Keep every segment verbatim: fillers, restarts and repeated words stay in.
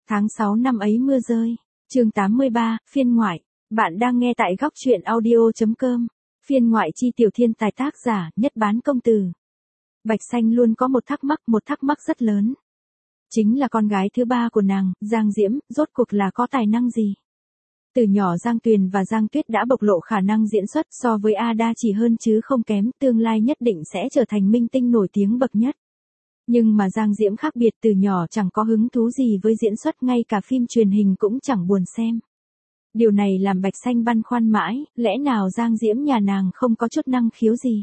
Tháng sáu năm ấy mưa rơi. Chương tám mươi ba, phiên ngoại. Bạn đang nghe tại góc truyện audio chấm com. Phiên ngoại chi tiểu thiên tài tác giả, nhất bán công từ. Bạch Xanh luôn có một thắc mắc, một thắc mắc rất lớn. Chính là con gái thứ ba của nàng, Giang Diễm, rốt cuộc là có tài năng gì? Từ nhỏ Giang Tuyền và Giang Tuyết đã bộc lộ khả năng diễn xuất, so với Ada chỉ hơn chứ không kém, tương lai nhất định sẽ trở thành minh tinh nổi tiếng bậc nhất. Nhưng mà Giang Diễm khác biệt, từ nhỏ chẳng có hứng thú gì với diễn xuất, ngay cả phim truyền hình cũng chẳng buồn xem. Điều này làm Bạch Xanh băn khoăn mãi, lẽ nào Giang Diễm nhà nàng không có chút năng khiếu gì?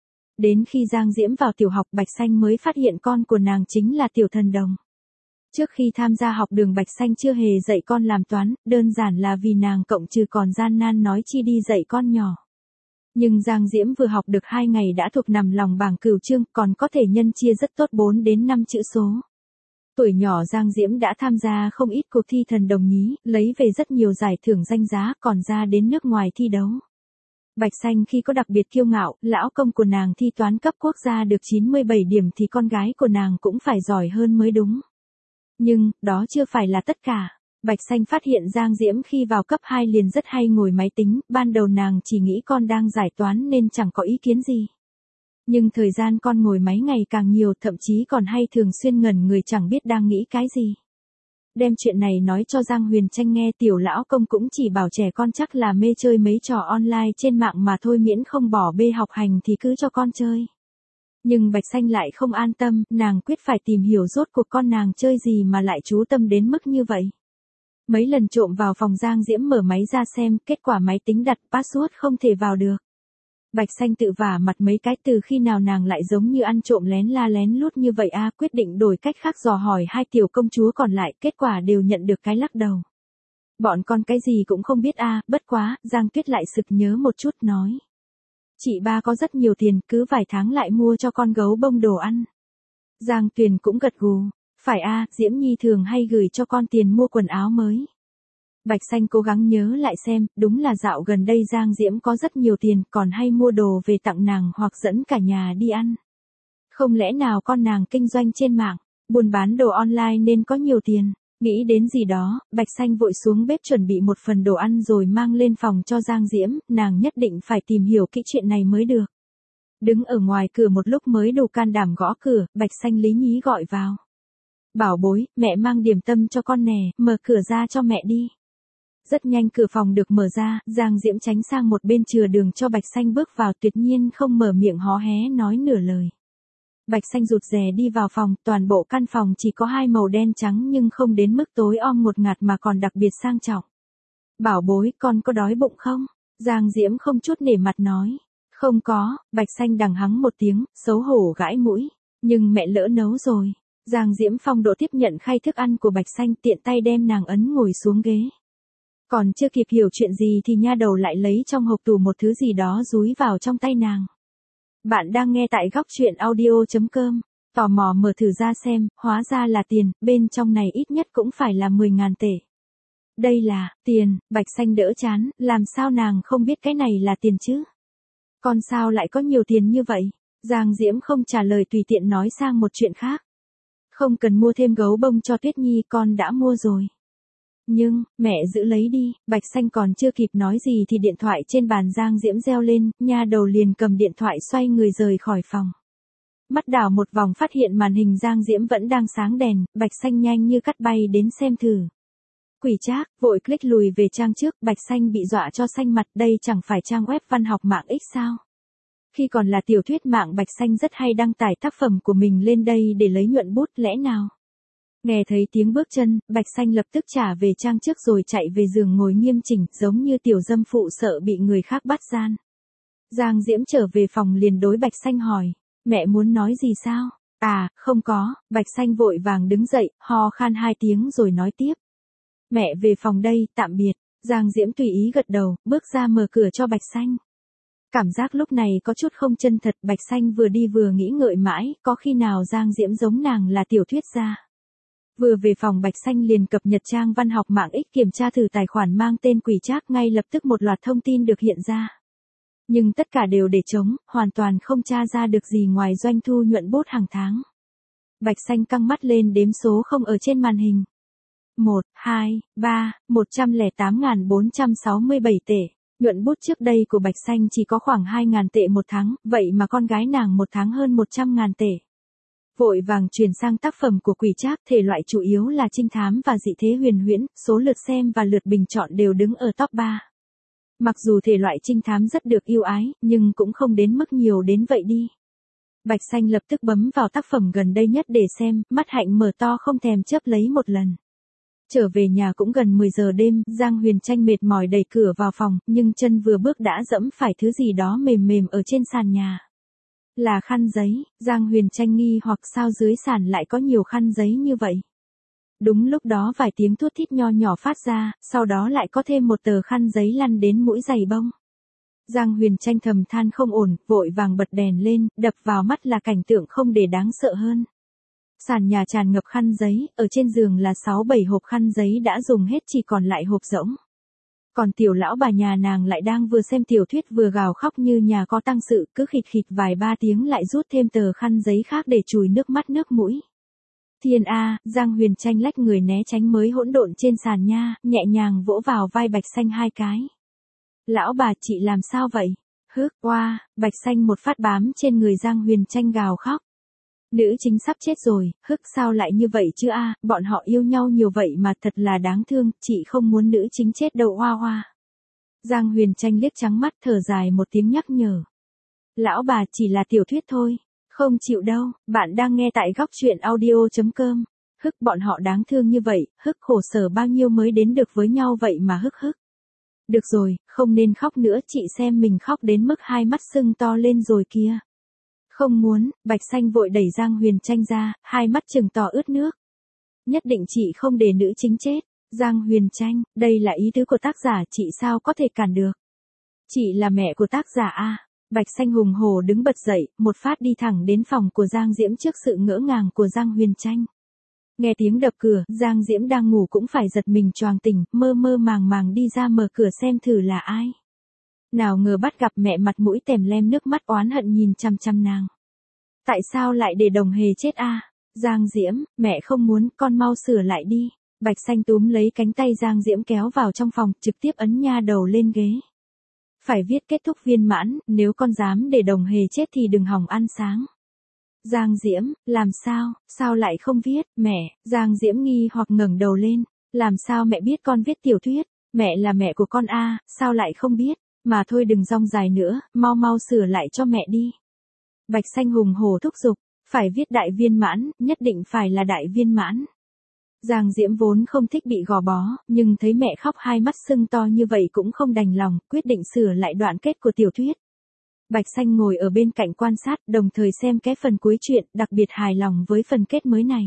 Đến khi Giang Diễm vào tiểu học, Bạch Xanh mới phát hiện con của nàng chính là Tiểu Thần Đồng. Trước khi tham gia học đường, Bạch Xanh chưa hề dạy con làm toán, đơn giản là vì nàng cộng trừ còn gian nan, nói chi đi dạy con nhỏ. Nhưng Giang Diễm vừa học được hai ngày đã thuộc nằm lòng bảng cửu chương, còn có thể nhân chia rất tốt bốn đến năm chữ số. Tuổi nhỏ Giang Diễm đã tham gia không ít cuộc thi thần đồng nhí, lấy về rất nhiều giải thưởng danh giá, còn ra đến nước ngoài thi đấu. Bạch Xanh khi có đặc biệt kiêu ngạo, lão công của nàng thi toán cấp quốc gia được chín mươi bảy điểm thì con gái của nàng cũng phải giỏi hơn mới đúng. Nhưng, đó chưa phải là tất cả. Bạch Xanh phát hiện Giang Diễm khi vào cấp hai liền rất hay ngồi máy tính, ban đầu nàng chỉ nghĩ con đang giải toán nên chẳng có ý kiến gì. Nhưng thời gian con ngồi máy ngày càng nhiều, thậm chí còn hay thường xuyên ngẩn người chẳng biết đang nghĩ cái gì. Đem chuyện này nói cho Giang Huyền Tranh nghe, tiểu lão công cũng chỉ bảo trẻ con chắc là mê chơi mấy trò online trên mạng mà thôi, miễn không bỏ bê học hành thì cứ cho con chơi. Nhưng Bạch Xanh lại không an tâm, nàng quyết phải tìm hiểu rốt cuộc con nàng chơi gì mà lại chú tâm đến mức như vậy. Mấy lần trộm vào phòng Giang Diễm mở máy ra xem, kết quả máy tính đặt password không thể vào được. Bạch Xanh tự vả mặt mấy cái, từ khi nào nàng lại giống như ăn trộm lén la lén lút như vậy a, quyết định đổi cách khác dò hỏi hai tiểu công chúa còn lại, kết quả đều nhận được cái lắc đầu. Bọn con cái gì cũng không biết a, bất quá, Giang Tuyết lại sực nhớ một chút nói. Chị ba có rất nhiều tiền, cứ vài tháng lại mua cho con gấu bông đồ ăn. Giang Tuyền cũng gật gù. Phải a, Diễm Nhi thường hay gửi cho con tiền mua quần áo mới. Bạch Xanh cố gắng nhớ lại xem, đúng là dạo gần đây Giang Diễm có rất nhiều tiền, còn hay mua đồ về tặng nàng hoặc dẫn cả nhà đi ăn. Không lẽ nào con nàng kinh doanh trên mạng, buôn bán đồ online nên có nhiều tiền? Nghĩ đến gì đó, Bạch Xanh vội xuống bếp chuẩn bị một phần đồ ăn rồi mang lên phòng cho Giang Diễm, nàng nhất định phải tìm hiểu kỹ chuyện này mới được. Đứng ở ngoài cửa một lúc mới đủ can đảm gõ cửa, Bạch Xanh lý nhí gọi vào. Bảo bối, mẹ mang điểm tâm cho con nè, mở cửa ra cho mẹ đi. Rất nhanh cửa phòng được mở ra, Giang Diễm tránh sang một bên chừa đường cho Bạch Xanh bước vào, tuyệt nhiên không mở miệng hó hé nói nửa lời. Bạch Xanh rụt rè đi vào phòng, toàn bộ căn phòng chỉ có hai màu đen trắng nhưng không đến mức tối om ngột ngạt mà còn đặc biệt sang trọng. Bảo bối, con có đói bụng không? Giang Diễm không chút nể mặt nói. Không có, Bạch Xanh đằng hắng một tiếng, xấu hổ gãi mũi. Nhưng mẹ lỡ nấu rồi. Giang Diễm phong độ tiếp nhận khay thức ăn của Bạch Xanh, tiện tay đem nàng ấn ngồi xuống ghế. Còn chưa kịp hiểu chuyện gì thì nha đầu lại lấy trong hộp tủ một thứ gì đó dúi vào trong tay nàng. Bạn đang nghe tại góc truyện audio chấm com. Tò mò mở thử ra xem, hóa ra là tiền, bên trong này ít nhất cũng phải là mười ngàn tệ. Đây là, tiền, Bạch Xanh đỡ chán, làm sao nàng không biết cái này là tiền chứ? Con sao lại có nhiều tiền như vậy? Giang Diễm không trả lời, tùy tiện nói sang một chuyện khác. Không cần mua thêm gấu bông cho Tuyết Nhi, con đã mua rồi. Nhưng, mẹ giữ lấy đi. Bạch Xanh còn chưa kịp nói gì thì điện thoại trên bàn Giang Diễm reo lên, nha đầu liền cầm điện thoại xoay người rời khỏi phòng. Mắt đảo một vòng phát hiện màn hình Giang Diễm vẫn đang sáng đèn, Bạch Xanh nhanh như cắt bay đến xem thử. Quỷ trác, vội click lùi về trang trước, Bạch Xanh bị dọa cho xanh mặt, đây chẳng phải trang web văn học mạng X sao? Khi còn là tiểu thuyết mạng, Bạch Xanh rất hay đăng tải tác phẩm của mình lên đây để lấy nhuận bút, lẽ nào? Nghe thấy tiếng bước chân, Bạch Xanh lập tức trả về trang trước rồi chạy về giường ngồi nghiêm chỉnh, giống như tiểu dâm phụ sợ bị người khác bắt gian. Giang Diễm trở về phòng liền đối Bạch Xanh hỏi, mẹ muốn nói gì sao? À, không có. Bạch Xanh vội vàng đứng dậy, ho khan hai tiếng rồi nói tiếp. Mẹ về phòng đây, tạm biệt. Giang Diễm tùy ý gật đầu, bước ra mở cửa cho Bạch Xanh. Cảm giác lúc này có chút không chân thật, Bạch Xanh vừa đi vừa nghĩ ngợi mãi, có khi nào Giang Diễm giống nàng là tiểu thuyết gia. Vừa về phòng Bạch Xanh liền cập nhật trang văn học mạng X, kiểm tra thử tài khoản mang tên Quỷ Trác, ngay lập tức một loạt thông tin được hiện ra. Nhưng tất cả đều để trống, hoàn toàn không tra ra được gì ngoài doanh thu nhuận bút hàng tháng. Bạch Xanh căng mắt lên đếm số không ở trên màn hình. một, hai, ba, một trăm lẻ tám nghìn bốn trăm sáu mươi bảy tệ. Nhuận bút trước đây của Bạch Xanh chỉ có khoảng hai nghìn tệ một tháng, vậy mà con gái nàng một tháng hơn một trăm nghìn tệ. Vội vàng chuyển sang tác phẩm của Quỷ Trác, thể loại chủ yếu là trinh thám và dị thế huyền huyễn, số lượt xem và lượt bình chọn đều đứng ở top ba. Mặc dù thể loại trinh thám rất được yêu ái, nhưng cũng không đến mức nhiều đến vậy đi. Bạch Xanh lập tức bấm vào tác phẩm gần đây nhất để xem, mắt hạnh mở to không thèm chớp lấy một lần. Trở về nhà cũng gần mười giờ đêm, Giang Huyền Tranh mệt mỏi đẩy cửa vào phòng, nhưng chân vừa bước đã dẫm phải thứ gì đó mềm mềm ở trên sàn nhà. Là khăn giấy, Giang Huyền Tranh nghi hoặc sao dưới sàn lại có nhiều khăn giấy như vậy. Đúng lúc đó vài tiếng thút thít nho nhỏ phát ra, sau đó lại có thêm một tờ khăn giấy lăn đến mũi giày bông. Giang Huyền Tranh thầm than không ổn, vội vàng bật đèn lên, đập vào mắt là cảnh tượng không để đáng sợ hơn. Sàn nhà tràn ngập khăn giấy, ở trên giường là sáu bảy hộp khăn giấy đã dùng hết chỉ còn lại hộp rỗng. Còn tiểu lão bà nhà nàng lại đang vừa xem tiểu thuyết vừa gào khóc như nhà có tang sự, cứ khịt khịt vài ba tiếng lại rút thêm tờ khăn giấy khác để chùi nước mắt nước mũi. Thiên A, Giang Huyền Tranh lách người né tránh mới hỗn độn trên sàn nha, nhẹ nhàng vỗ vào vai Bạch Xanh hai cái. Lão bà chị làm sao vậy? Hước, oa, Bạch Xanh một phát bám trên người Giang Huyền Tranh gào khóc. Nữ chính sắp chết rồi, hức sao lại như vậy chứ a, bọn họ yêu nhau nhiều vậy mà thật là đáng thương, chị không muốn nữ chính chết đâu hoa hoa. Giang Huyền Tranh liếc trắng mắt thở dài một tiếng nhắc nhở. Lão bà chỉ là tiểu thuyết thôi, không chịu đâu, bạn đang nghe tại góc truyện audio chấm com. Hức bọn họ đáng thương như vậy, hức khổ sở bao nhiêu mới đến được với nhau vậy mà hức hức. Được rồi, không nên khóc nữa, chị xem mình khóc đến mức hai mắt sưng to lên rồi kìa. Không muốn, Bạch Xanh vội đẩy Giang Huyền Tranh ra, hai mắt trừng to ướt nước. Nhất định chị không để nữ chính chết. Giang Huyền Tranh, đây là ý tứ của tác giả, chị sao có thể cản được. Chị là mẹ của tác giả a. Bạch Xanh hùng hổ đứng bật dậy, một phát đi thẳng đến phòng của Giang Diễm trước sự ngỡ ngàng của Giang Huyền Tranh. Nghe tiếng đập cửa, Giang Diễm đang ngủ cũng phải giật mình choàng tỉnh, mơ mơ màng màng đi ra mở cửa xem thử là ai. Nào ngờ bắt gặp mẹ mặt mũi tèm lem nước mắt oán hận nhìn chăm chăm nàng. Tại sao lại để Đồng Hề chết a? Giang Diễm, mẹ không muốn, con mau sửa lại đi. Bạch Xanh túm lấy cánh tay Giang Diễm kéo vào trong phòng, trực tiếp ấn nha đầu lên ghế. Phải viết kết thúc viên mãn, nếu con dám để Đồng Hề chết thì đừng hòng ăn sáng. Giang Diễm, làm sao, sao lại không viết, mẹ? Giang Diễm nghi hoặc ngẩng đầu lên. Làm sao mẹ biết con viết tiểu thuyết? Mẹ là mẹ của con a, sao lại không biết? Mà thôi đừng rong dài nữa, mau mau sửa lại cho mẹ đi. Bạch Xanh hùng hổ thúc giục, phải viết đại viên mãn, nhất định phải là đại viên mãn. Giang Diễm vốn không thích bị gò bó, nhưng thấy mẹ khóc hai mắt sưng to như vậy cũng không đành lòng, quyết định sửa lại đoạn kết của tiểu thuyết. Bạch Xanh ngồi ở bên cạnh quan sát, đồng thời xem cái phần cuối truyện, đặc biệt hài lòng với phần kết mới này.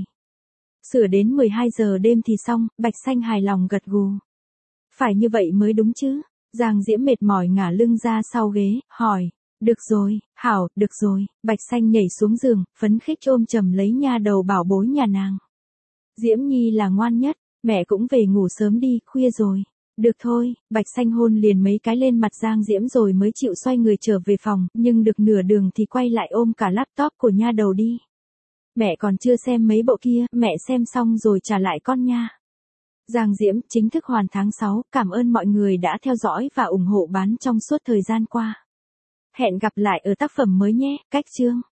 Sửa đến mười hai giờ đêm thì xong, Bạch Xanh hài lòng gật gù. Phải như vậy mới đúng chứ? Giang Diễm mệt mỏi ngả lưng ra sau ghế, hỏi. Được rồi, hảo, được rồi. Bạch Xanh nhảy xuống giường, phấn khích ôm chầm lấy nha đầu bảo bối nhà nàng. Diễm Nhi là ngoan nhất, mẹ cũng về ngủ sớm đi, khuya rồi. Được thôi, Bạch Xanh hôn liền mấy cái lên mặt Giang Diễm rồi mới chịu xoay người trở về phòng, nhưng được nửa đường thì quay lại ôm cả laptop của nha đầu đi. Mẹ còn chưa xem mấy bộ kia, mẹ xem xong rồi trả lại con nha. Giang Diễm chính thức hoàn tháng sáu, cảm ơn mọi người đã theo dõi và ủng hộ bán trong suốt thời gian qua. Hẹn gặp lại ở tác phẩm mới nhé, cách chương.